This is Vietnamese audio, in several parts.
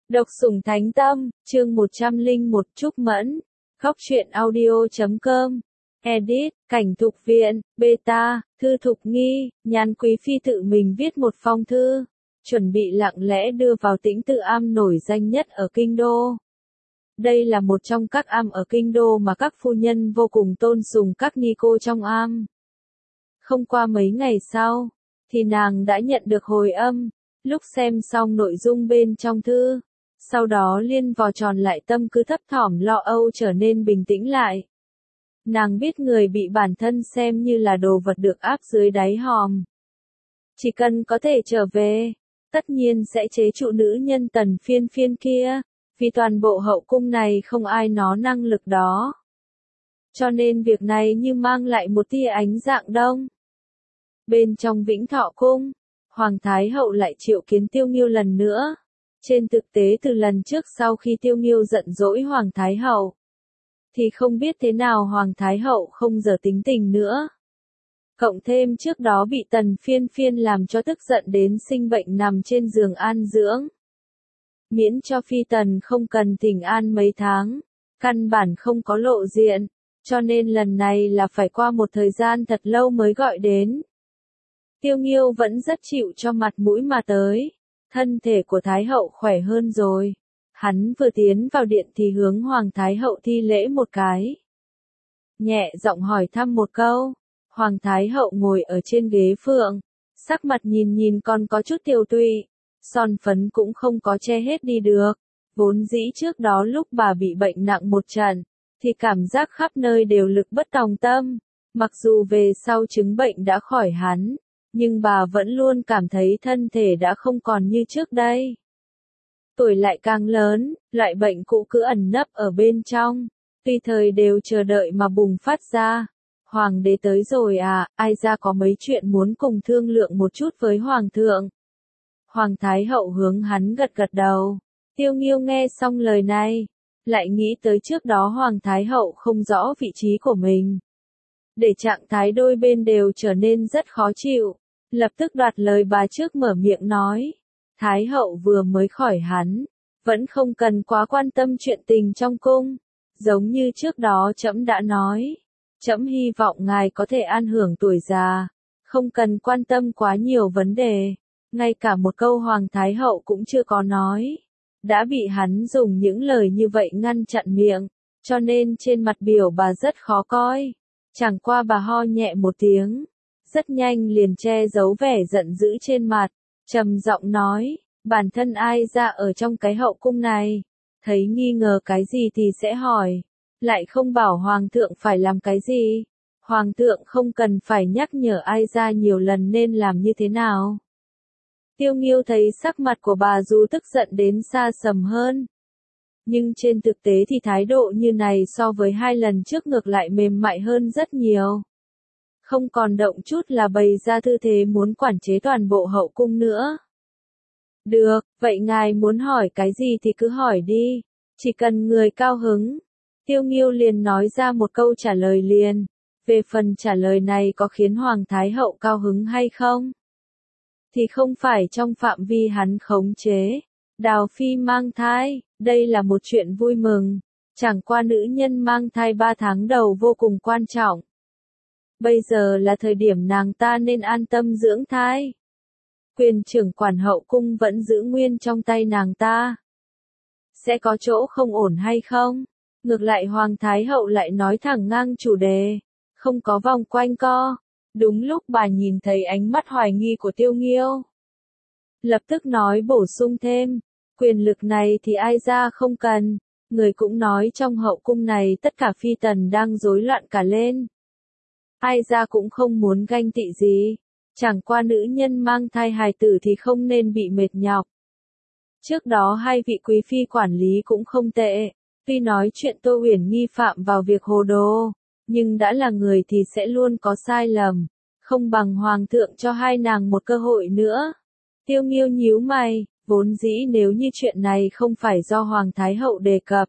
Độc sủng thánh tâm, chương 101 Trúc Mẫn, khóc truyện audio.com, edit, cảnh thục viện, beta, thư thục nghi, Nhan Quý Phi tự mình viết một phong thư, chuẩn bị lặng lẽ đưa vào Tĩnh Tự Am nổi danh nhất ở Kinh Đô. Đây là một trong các am ở Kinh Đô mà các phu nhân vô cùng tôn sùng các ni cô trong am. Không qua mấy ngày sau, thì nàng đã nhận được hồi âm, lúc xem xong nội dung bên trong thư. Sau đó liên vò tròn lại tâm cứ thấp thỏm lo âu trở nên bình tĩnh lại. Nàng biết người bị bản thân xem như là đồ vật được áp dưới đáy hòm. Chỉ cần có thể trở về, tất nhiên sẽ chế trụ nữ nhân Tần Phiên Phiên kia, vì toàn bộ hậu cung này không ai nó năng lực đó. Cho nên việc này như mang lại một tia ánh dạng đông. Bên trong Vĩnh Thọ Cung, Hoàng Thái Hậu lại triệu kiến Tiêu Nghiêu lần nữa. Trên thực tế từ lần trước sau khi Tiêu Nghiêu giận dỗi Hoàng Thái Hậu, thì không biết thế nào Hoàng Thái Hậu không giờ tính tình nữa. Cộng thêm trước đó bị Tần Phiên Phiên làm cho tức giận đến sinh bệnh nằm trên giường an dưỡng. Miễn cho Phi Tần không cần thỉnh an mấy tháng, căn bản không có lộ diện, cho nên lần này là phải qua một thời gian thật lâu mới gọi đến. Tiêu Nghiêu vẫn rất chịu cho mặt mũi mà tới. Thân thể của Thái Hậu khỏe hơn rồi. Hắn vừa tiến vào điện thì hướng Hoàng Thái Hậu thi lễ một cái. Nhẹ giọng hỏi thăm một câu. Hoàng Thái Hậu ngồi ở trên ghế phượng. Sắc mặt nhìn còn có chút tiều tụy. Son phấn cũng không có che hết đi được. Vốn dĩ trước đó lúc bà bị bệnh nặng một trận, thì cảm giác khắp nơi đều lực bất tòng tâm. Mặc dù về sau chứng bệnh đã khỏi hắn, nhưng bà vẫn luôn cảm thấy thân thể đã không còn như trước đây. Tuổi lại càng lớn, loại bệnh cũ cứ ẩn nấp ở bên trong, tùy thời đều chờ đợi mà bùng phát ra. Hoàng đế tới rồi à, ai ra có mấy chuyện muốn cùng thương lượng một chút với Hoàng thượng. Hoàng Thái Hậu hướng hắn gật gật đầu. Tiêu Nghiêu nghe xong lời này, lại nghĩ tới trước đó Hoàng Thái Hậu không rõ vị trí của mình. Để trạng thái đôi bên đều trở nên rất khó chịu. Lập tức đoạt lời bà trước mở miệng nói. Thái Hậu vừa mới khỏi hắn, vẫn không cần quá quan tâm chuyện tình trong cung. Giống như trước đó trẫm đã nói. Trẫm hy vọng ngài có thể an hưởng tuổi già, không cần quan tâm quá nhiều vấn đề. Ngay cả một câu Hoàng Thái Hậu cũng chưa có nói. Đã bị hắn dùng những lời như vậy ngăn chặn miệng, cho nên trên mặt biểu bà rất khó coi. Chẳng qua bà ho nhẹ một tiếng. Rất nhanh liền che giấu vẻ giận dữ trên mặt, trầm giọng nói, bản thân ai ra ở trong cái hậu cung này, thấy nghi ngờ cái gì thì sẽ hỏi, lại không bảo Hoàng thượng phải làm cái gì, Hoàng thượng không cần phải nhắc nhở ai ra nhiều lần nên làm như thế nào. Tiêu Nghiêu thấy sắc mặt của bà dù tức giận đến xa sầm hơn, nhưng trên thực tế thì thái độ như này so với 2 lần trước ngược lại mềm mại hơn rất nhiều. Không còn động chút là bày ra tư thế muốn quản chế toàn bộ hậu cung nữa. Được, vậy ngài muốn hỏi cái gì thì cứ hỏi đi, chỉ cần người cao hứng. Tiêu Nghiêu liền nói ra một câu trả lời liền. Về phần trả lời này có khiến Hoàng Thái Hậu cao hứng hay không? Thì không phải trong phạm vi hắn khống chế. Đào Phi mang thai, đây là một chuyện vui mừng. Chẳng qua nữ nhân mang thai 3 tháng đầu vô cùng quan trọng. Bây giờ là thời điểm nàng ta nên an tâm dưỡng thai. Quyền trưởng quản hậu cung vẫn giữ nguyên trong tay nàng ta. Sẽ có chỗ không ổn hay không? Ngược lại Hoàng Thái Hậu lại nói thẳng ngang chủ đề, không có vòng quanh co. Đúng lúc bà nhìn thấy ánh mắt hoài nghi của Tiêu Nghiêu, lập tức nói bổ sung thêm, quyền lực này thì ai ra không cần, người cũng nói trong hậu cung này tất cả phi tần đang rối loạn cả lên. Ai ra cũng không muốn ganh tị gì, chẳng qua nữ nhân mang thai hài tử thì không nên bị mệt nhọc. Trước đó 2 vị quý phi quản lý cũng không tệ, tuy nói chuyện Tô Uyển Nghi phạm vào việc hồ đồ, nhưng đã là người thì sẽ luôn có sai lầm, không bằng Hoàng thượng cho 2 nàng một cơ hội nữa. Tiêu Nghiêu nhíu mày, vốn dĩ nếu như chuyện này không phải do Hoàng Thái Hậu đề cập,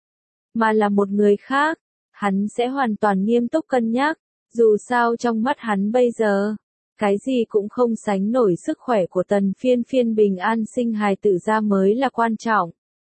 mà là một người khác, hắn sẽ hoàn toàn nghiêm túc cân nhắc. Dù sao trong mắt hắn bây giờ, cái gì cũng không sánh nổi sức khỏe của Tần Phiên Phiên bình an sinh hài tử ra mới là quan trọng.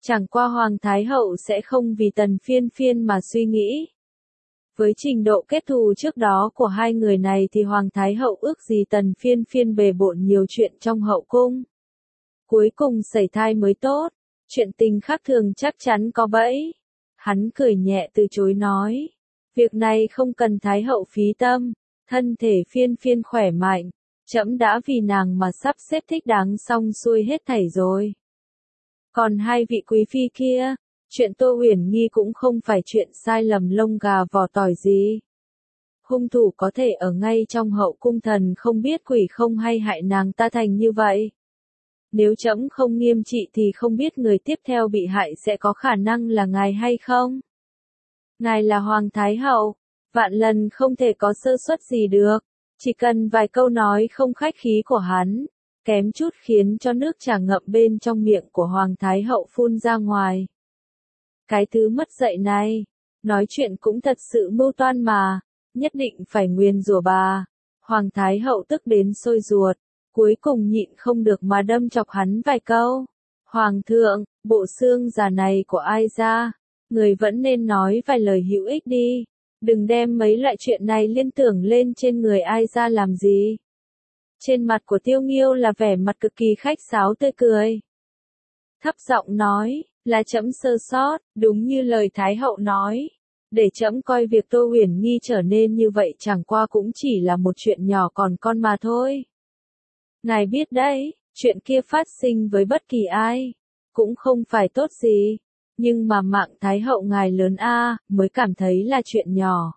Chẳng qua Hoàng Thái Hậu sẽ không vì Tần Phiên Phiên mà suy nghĩ. Với trình độ kết thù trước đó của hai người này thì Hoàng Thái Hậu ước gì Tần Phiên Phiên bề bộn nhiều chuyện trong hậu cung. Cuối cùng sẩy thai mới tốt, chuyện tình khác thường chắc chắn có bẫy. Hắn cười nhẹ từ chối nói, việc này không cần Thái Hậu phí tâm, thân thể Phiên Phiên khỏe mạnh, trẫm đã vì nàng mà sắp xếp thích đáng xong xuôi hết thảy rồi. Còn hai vị quý phi kia, chuyện Tô Uyển Nghi cũng không phải chuyện sai lầm lông gà vỏ tỏi gì. Hung thủ có thể ở ngay trong hậu cung, thần không biết quỷ không hay hại nàng ta thành như vậy. Nếu trẫm không nghiêm trị thì không biết người tiếp theo bị hại sẽ có khả năng là ngài hay không. Ngài là Hoàng Thái Hậu, vạn lần không thể có sơ suất gì được, chỉ cần vài câu nói không khách khí của hắn, kém chút khiến cho nước trà ngậm bên trong miệng của Hoàng Thái Hậu phun ra ngoài. Cái thứ mất dạy này, nói chuyện cũng thật sự mưu toan mà, nhất định phải nguyền rủa bà. Hoàng Thái Hậu tức đến sôi ruột, cuối cùng nhịn không được mà đâm chọc hắn vài câu. Hoàng thượng, bộ xương già này của ai ra? Người vẫn nên nói vài lời hữu ích đi, đừng đem mấy loại chuyện này liên tưởng lên trên người ai ra làm gì. Trên mặt của Tiêu Nghiêu là vẻ mặt cực kỳ khách sáo tươi cười. Thấp giọng nói, là trẫm sơ sót, đúng như lời Thái Hậu nói. Để trẫm coi việc Tô Uyển Nghi trở nên như vậy chẳng qua cũng chỉ là một chuyện nhỏ còn con mà thôi. Ngài biết đấy, chuyện kia phát sinh với bất kỳ ai, cũng không phải tốt gì. Nhưng mà mạng Thái Hậu ngài lớn mới cảm thấy là chuyện nhỏ.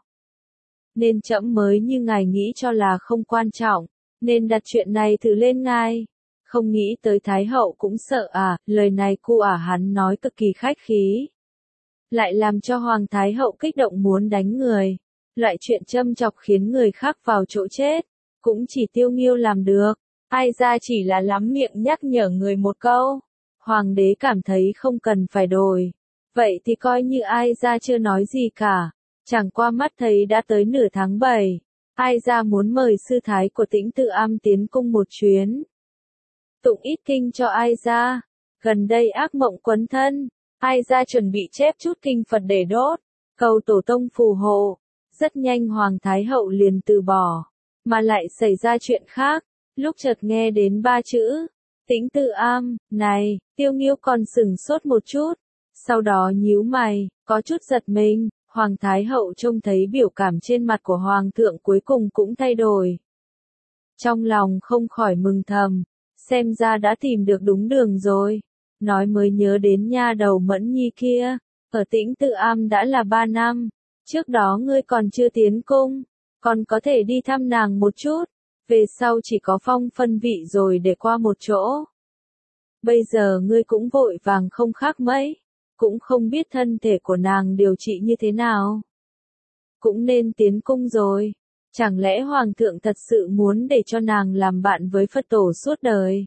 Nên trẫm mới như ngài nghĩ cho là không quan trọng, nên đặt chuyện này thử lên ngài. Không nghĩ tới Thái Hậu cũng sợ lời này cu hắn nói cực kỳ khách khí. Lại làm cho Hoàng Thái Hậu kích động muốn đánh người. Loại chuyện châm chọc khiến người khác vào chỗ chết, cũng chỉ Tiêu Nghiêu làm được. Ai ra chỉ là lắm miệng nhắc nhở người một câu. Hoàng đế cảm thấy không cần phải đổi. Vậy thì coi như ai ra chưa nói gì cả. Chẳng qua mắt thấy đã tới nửa tháng 7. Ai ra muốn mời sư thái của Tĩnh Tự Am tiến cung một chuyến. Tụng ít kinh cho ai ra. Gần đây ác mộng quấn thân. Ai ra chuẩn bị chép chút kinh Phật để đốt. Cầu tổ tông phù hộ. Rất nhanh Hoàng Thái Hậu liền từ bỏ. Mà lại xảy ra chuyện khác. Lúc chợt nghe đến 3 chữ. Tĩnh Tự Am, này, Tiêu Nghiêu còn sửng sốt một chút. Sau đó nhíu mày, có chút giật mình. Hoàng Thái Hậu trông thấy biểu cảm trên mặt của Hoàng thượng cuối cùng cũng thay đổi. Trong lòng không khỏi mừng thầm, xem ra đã tìm được đúng đường rồi. Nói mới nhớ đến nha đầu Mẫn Nhi kia, ở Tĩnh Tự Am đã là 3 năm, trước đó ngươi còn chưa tiến cung, còn có thể đi thăm nàng một chút, về sau chỉ có phong phân vị rồi để qua một chỗ. Bây giờ ngươi cũng vội vàng không khác mấy, cũng không biết thân thể của nàng điều trị như thế nào. Cũng nên tiến cung rồi, chẳng lẽ Hoàng thượng thật sự muốn để cho nàng làm bạn với Phật tổ suốt đời?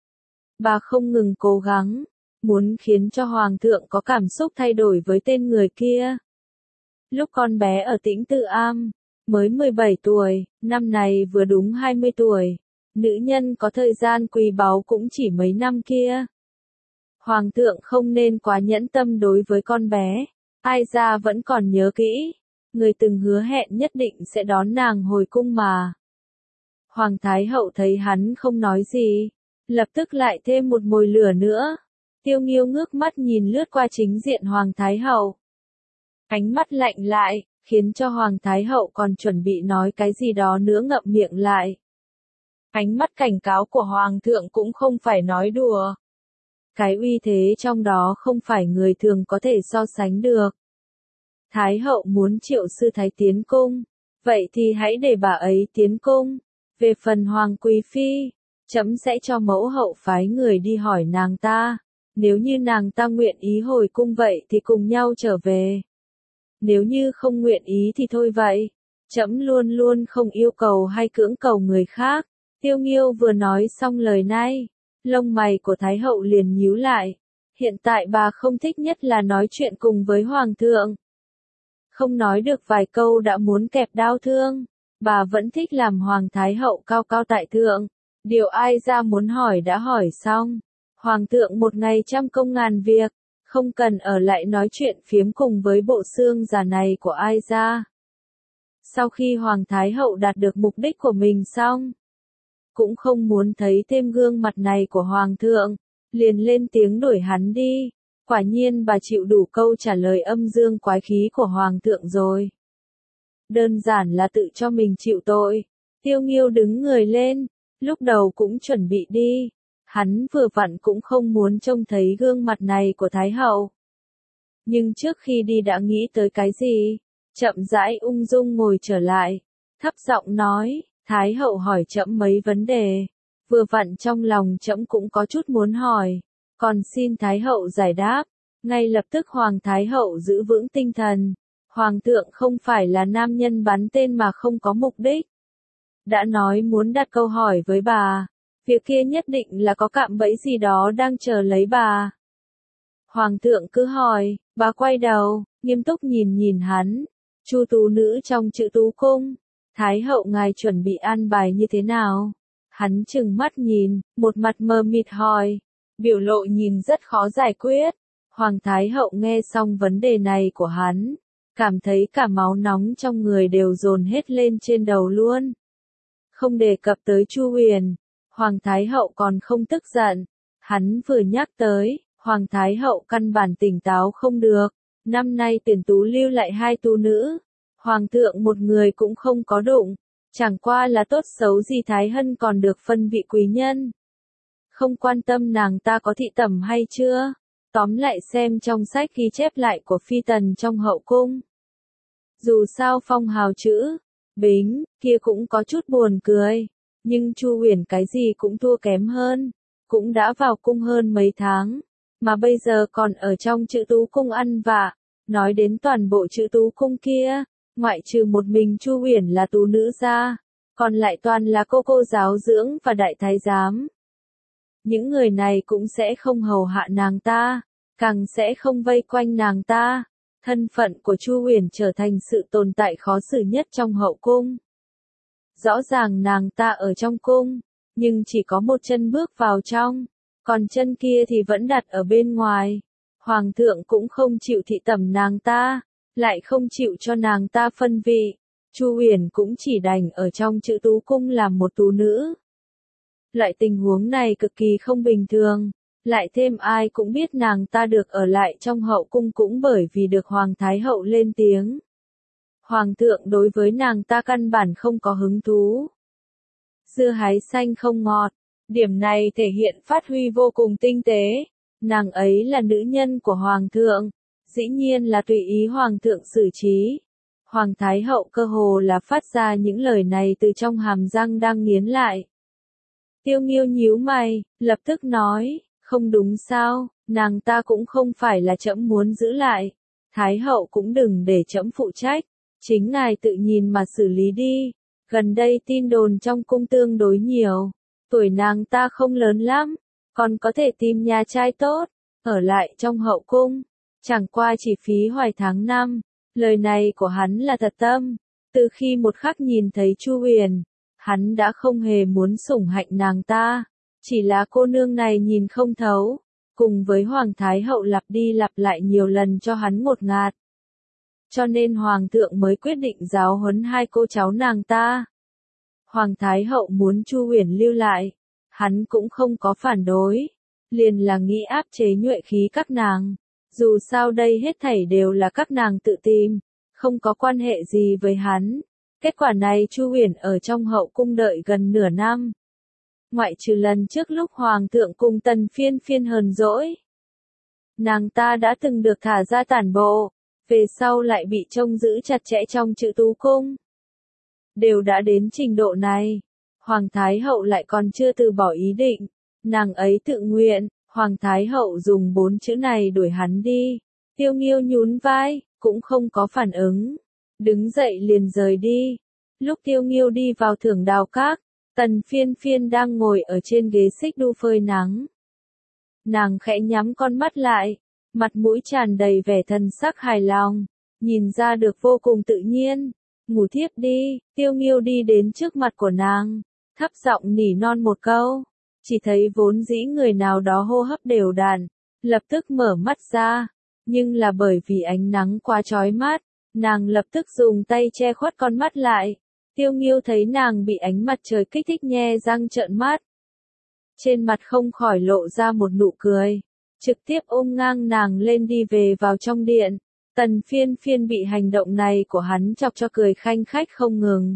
Bà không ngừng cố gắng, muốn khiến cho Hoàng thượng có cảm xúc thay đổi với tên người kia. Lúc con bé ở Tĩnh Tự Am, mới 17 tuổi, năm này vừa đúng 20 tuổi, nữ nhân có thời gian quý báu cũng chỉ mấy năm kia. Hoàng thượng không nên quá nhẫn tâm đối với con bé, ai ra vẫn còn nhớ kỹ, người từng hứa hẹn nhất định sẽ đón nàng hồi cung mà. Hoàng Thái Hậu thấy hắn không nói gì, lập tức lại thêm một mồi lửa nữa. Tiêu Nghiêu ngước mắt nhìn lướt qua chính diện Hoàng Thái Hậu. Ánh mắt lạnh lại, khiến cho Hoàng Thái Hậu còn chuẩn bị nói cái gì đó nữa ngậm miệng lại. Ánh mắt cảnh cáo của Hoàng thượng cũng không phải nói đùa. Cái uy thế trong đó không phải người thường có thể so sánh được. Thái Hậu muốn triệu sư thái tiến cung, vậy thì hãy để bà ấy tiến cung. Về phần Hoàng Quý Phi, trẫm sẽ cho mẫu hậu phái người đi hỏi nàng ta. Nếu như nàng ta nguyện ý hồi cung vậy thì cùng nhau trở về. Nếu như không nguyện ý thì thôi vậy. Trẫm luôn luôn không yêu cầu hay cưỡng cầu người khác. Tiêu Nghiêu vừa nói xong lời này, lông mày của Thái Hậu liền nhíu lại. Hiện tại bà không thích nhất là nói chuyện cùng với Hoàng thượng. Không nói được vài câu đã muốn kẹp đao thương. Bà vẫn thích làm Hoàng Thái Hậu cao cao tại thượng. Điều ai ra muốn hỏi đã hỏi xong. Hoàng thượng một ngày trăm công ngàn việc. Không cần ở lại nói chuyện phiếm cùng với bộ xương già này của ai ra. Sau khi Hoàng Thái Hậu đạt được mục đích của mình xong, cũng không muốn thấy thêm gương mặt này của Hoàng thượng, liền lên tiếng đuổi hắn đi. Quả nhiên bà chịu đủ câu trả lời âm dương quái khí của Hoàng thượng rồi. Đơn giản là tự cho mình chịu tội. Tiêu Nghiêu đứng người lên, lúc đầu cũng chuẩn bị đi. Hắn vừa vặn cũng không muốn trông thấy gương mặt này của Thái Hậu. Nhưng trước khi đi đã nghĩ tới cái gì, chậm rãi ung dung ngồi trở lại, thấp giọng nói, Thái Hậu hỏi trẫm mấy vấn đề, vừa vặn trong lòng trẫm cũng có chút muốn hỏi, còn xin Thái Hậu giải đáp. Ngay lập tức Hoàng Thái Hậu giữ vững tinh thần, Hoàng thượng không phải là nam nhân bắn tên mà không có mục đích. Đã nói muốn đặt câu hỏi với bà, việc kia nhất định là có cạm bẫy gì đó đang chờ lấy bà. Hoàng thượng cứ hỏi, bà quay đầu, nghiêm túc nhìn nhìn hắn. Chu tú nữ trong Chữ Tú Cung, Thái Hậu ngài chuẩn bị an bài như thế nào? Hắn trừng mắt nhìn, một mặt mờ mịt hỏi, biểu lộ nhìn rất khó giải quyết. Hoàng Thái Hậu nghe xong vấn đề này của hắn, cảm thấy cả máu nóng trong người đều dồn hết lên trên đầu luôn. Không đề cập tới Chu Huyền, Hoàng Thái Hậu còn không tức giận. Hắn vừa nhắc tới, Hoàng Thái Hậu căn bản tỉnh táo không được. Năm nay tuyển tú lưu lại 2 tú nữ, Hoàng thượng một người cũng không có đụng. Chẳng qua là tốt xấu gì Thái Hân còn được phân vị quý nhân. Không quan tâm nàng ta có thị tẩm hay chưa. Tóm lại xem trong sách ghi chép lại của phi tần trong hậu cung. Dù sao phong hào chữ Bính kia cũng có chút buồn cười, nhưng Chu Huyền cái gì cũng thua kém hơn, cũng đã vào cung hơn mấy tháng, mà bây giờ còn ở trong Chữ Tú Cung ăn vạ. Nói đến toàn bộ Chữ Tú Cung kia, ngoại trừ một mình Chu Huyền là tú nữ ra, còn lại toàn là cô giáo dưỡng và đại thái giám. Những người này cũng sẽ không hầu hạ nàng ta, càng sẽ không vây quanh nàng ta. Thân phận của Chu Huyền trở thành sự tồn tại khó xử nhất trong hậu cung. Rõ ràng nàng ta ở trong cung, nhưng chỉ có một chân bước vào trong, còn chân kia thì vẫn đặt ở bên ngoài. Hoàng thượng cũng không chịu thị tẩm nàng ta, lại không chịu cho nàng ta phân vị. Chu Huyền cũng chỉ đành ở trong Chữ Tú Cung làm một tú nữ. Loại tình huống này cực kỳ không bình thường. Lại thêm ai cũng biết nàng ta được ở lại trong hậu cung cũng bởi vì được Hoàng Thái Hậu lên tiếng. Hoàng thượng đối với nàng ta căn bản không có hứng thú. Dưa hái xanh không ngọt, điểm này thể hiện phát huy vô cùng tinh tế. Nàng ấy là nữ nhân của Hoàng thượng, dĩ nhiên là tùy ý Hoàng thượng xử trí. Hoàng Thái Hậu cơ hồ là phát ra những lời này từ trong hàm răng đang nghiến lại. Tiêu Nghiêu nhíu mày, lập tức nói. Không đúng sao, nàng ta cũng không phải là trẫm muốn giữ lại. Thái Hậu cũng đừng để trẫm phụ trách, chính ngài tự nhìn mà xử lý đi. Gần đây tin đồn trong cung tương đối nhiều, tuổi nàng ta không lớn lắm, còn có thể tìm nhà trai tốt, ở lại trong hậu cung. Chẳng qua chỉ phí hoài tháng năm, lời này của hắn là thật tâm. Từ khi một khắc nhìn thấy Chu Huyền, hắn đã không hề muốn sủng hạnh nàng ta. Chỉ là cô nương này nhìn không thấu, cùng với Hoàng Thái Hậu lặp đi lặp lại nhiều lần cho hắn ngột ngạt. Cho nên Hoàng thượng mới quyết định giáo huấn 2 cô cháu nàng ta. Hoàng Thái Hậu muốn Chu Huyền lưu lại, hắn cũng không có phản đối, liền là nghĩ áp chế nhuệ khí các nàng. Dù sao đây hết thảy đều là các nàng tự tìm, không có quan hệ gì với hắn. Kết quả này Chu Huyền ở trong hậu cung đợi gần nửa năm. Ngoại trừ lần trước lúc Hoàng thượng cùng Tần Phiên Phiên hờn dỗi, nàng ta đã từng được thả ra tản bộ, về sau lại bị trông giữ chặt chẽ trong Chữ Tú Cung. Đều đã đến trình độ này, Hoàng Thái Hậu lại còn chưa từ bỏ ý định, nàng ấy tự nguyện. Hoàng Thái Hậu dùng 4 chữ này đuổi hắn đi. Tiêu Nghiêu nhún vai, cũng không có phản ứng, đứng dậy liền rời đi. Lúc Tiêu Nghiêu đi vào Thưởng Đào Các, Tần Phiên Phiên đang ngồi ở trên ghế xích đu phơi nắng. Nàng khẽ nhắm con mắt lại, mặt mũi tràn đầy vẻ thần sắc hài lòng, nhìn ra được vô cùng tự nhiên. Ngủ thiếp đi. Tiêu Nghiêu đi đến trước mặt của nàng, thấp giọng nỉ non một câu. Chỉ thấy vốn dĩ người nào đó hô hấp đều đặn, lập tức mở mắt ra, nhưng là bởi vì ánh nắng quá chói mắt, nàng lập tức dùng tay che khuất con mắt lại. Tiêu Nghiêu thấy nàng bị ánh mặt trời kích thích nhe răng trợn mắt. Trên mặt không khỏi lộ ra một nụ cười, trực tiếp ôm ngang nàng lên đi về vào trong điện. Tần Phiên Phiên bị hành động này của hắn chọc cho cười khanh khách không ngừng.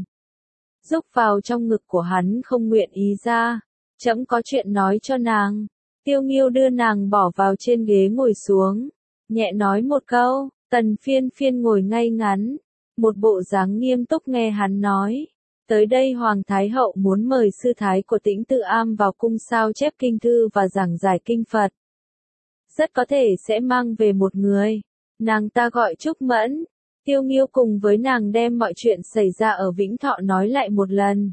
Rúc vào trong ngực của hắn không nguyện ý ra, trẫm có chuyện nói cho nàng. Tiêu Nghiêu đưa nàng bỏ vào trên ghế ngồi xuống, nhẹ nói một câu. Tần Phiên Phiên ngồi ngay ngắn, một bộ dáng nghiêm túc nghe hắn nói. Tới đây Hoàng Thái Hậu muốn mời sư thái của Tĩnh Tự Am vào cung sao chép kinh thư và giảng giải kinh Phật. Rất có thể sẽ mang về một người. Nàng ta gọi Trúc Mẫn. Tiêu Nghiêu cùng với nàng đem mọi chuyện xảy ra ở Vĩnh Thọ nói lại một lần.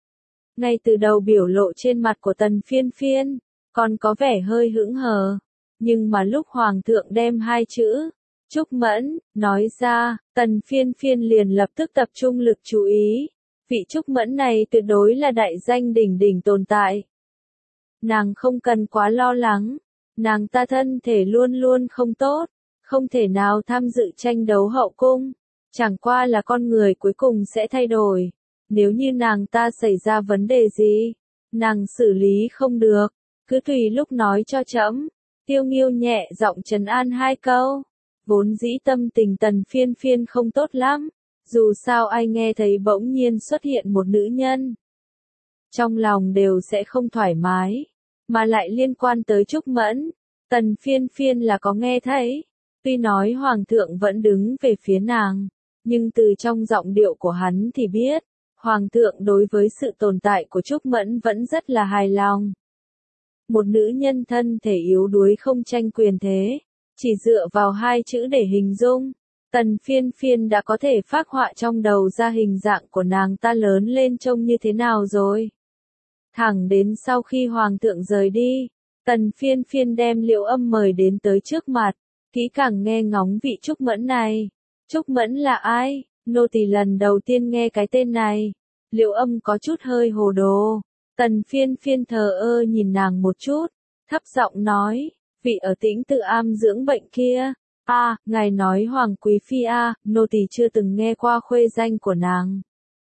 Ngay từ đầu biểu lộ trên mặt của Tần Phiên Phiên, còn có vẻ hơi hững hờ. Nhưng mà lúc Hoàng thượng đem hai chữ, Trúc Mẫn, nói ra, Tần Phiên Phiên liền lập tức tập trung lực chú ý. Vị Trúc Mẫn này tuyệt đối là đại danh đỉnh đỉnh tồn tại. Nàng không cần quá lo lắng, nàng ta thân thể luôn luôn không tốt, không thể nào tham dự tranh đấu hậu cung, chẳng qua là con người cuối cùng sẽ thay đổi. Nếu như nàng ta xảy ra vấn đề gì, nàng xử lý không được, cứ tùy lúc nói cho trẫm. Tiêu Nghiêu nhẹ giọng trấn an hai câu. Vốn dĩ tâm tình Tần Phiên Phiên không tốt lắm, dù sao ai nghe thấy bỗng nhiên xuất hiện một nữ nhân, trong lòng đều sẽ không thoải mái, mà lại liên quan tới Trúc Mẫn. Tần Phiên Phiên là có nghe thấy, tuy nói Hoàng thượng vẫn đứng về phía nàng, nhưng từ trong giọng điệu của hắn thì biết, Hoàng thượng đối với sự tồn tại của Trúc Mẫn vẫn rất là hài lòng. Một nữ nhân thân thể yếu đuối không tranh quyền thế, chỉ dựa vào hai chữ để hình dung, Tần Phiên Phiên đã có thể phác họa trong đầu ra hình dạng của nàng ta lớn lên trông như thế nào rồi. Thẳng đến sau khi Hoàng thượng rời đi, Tần Phiên Phiên đem Liễu Âm mời đến tới trước mặt, kỹ càng nghe ngóng vị Trúc Mẫn này. Trúc Mẫn là ai? Nô tỳ lần đầu tiên nghe cái tên này. Liễu Âm có chút hơi hồ đồ. Tần Phiên Phiên thờ ơ nhìn nàng một chút, thấp giọng nói, vị ở Tĩnh Tự Am dưỡng bệnh kia. Ngài nói Hoàng Quý Phi nô tỳ chưa từng nghe qua khuê danh của nàng,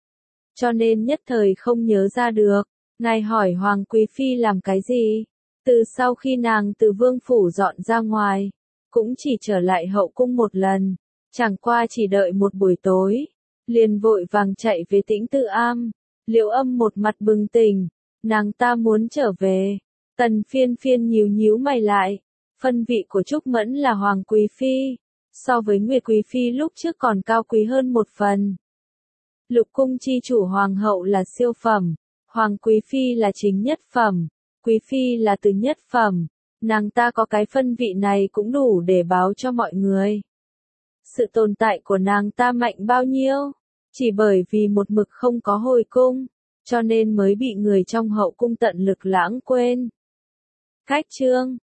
cho nên nhất thời không nhớ ra được. Ngài hỏi Hoàng Quý Phi làm cái gì? Từ sau khi nàng từ vương phủ dọn ra ngoài, cũng chỉ trở lại hậu cung một lần, chẳng qua chỉ đợi một buổi tối, liền vội vàng chạy về Tĩnh Tự Am. Liễu Âm một mặt bừng tỉnh, nàng ta muốn trở về. Tần Phiên Phiên nhíu nhíu mày lại, phân vị của Trúc Mẫn là Hoàng Quý Phi, so với Nguyệt Quý Phi lúc trước còn cao quý hơn một phần. Lục cung chi chủ Hoàng hậu là siêu phẩm, Hoàng Quý Phi là chính nhất phẩm, Quý Phi là từ nhất phẩm, nàng ta có cái phân vị này cũng đủ để báo cho mọi người. Sự tồn tại của nàng ta mạnh bao nhiêu, chỉ bởi vì một mực không có hồi cung, cho nên mới bị người trong hậu cung tận lực lãng quên. Khách chương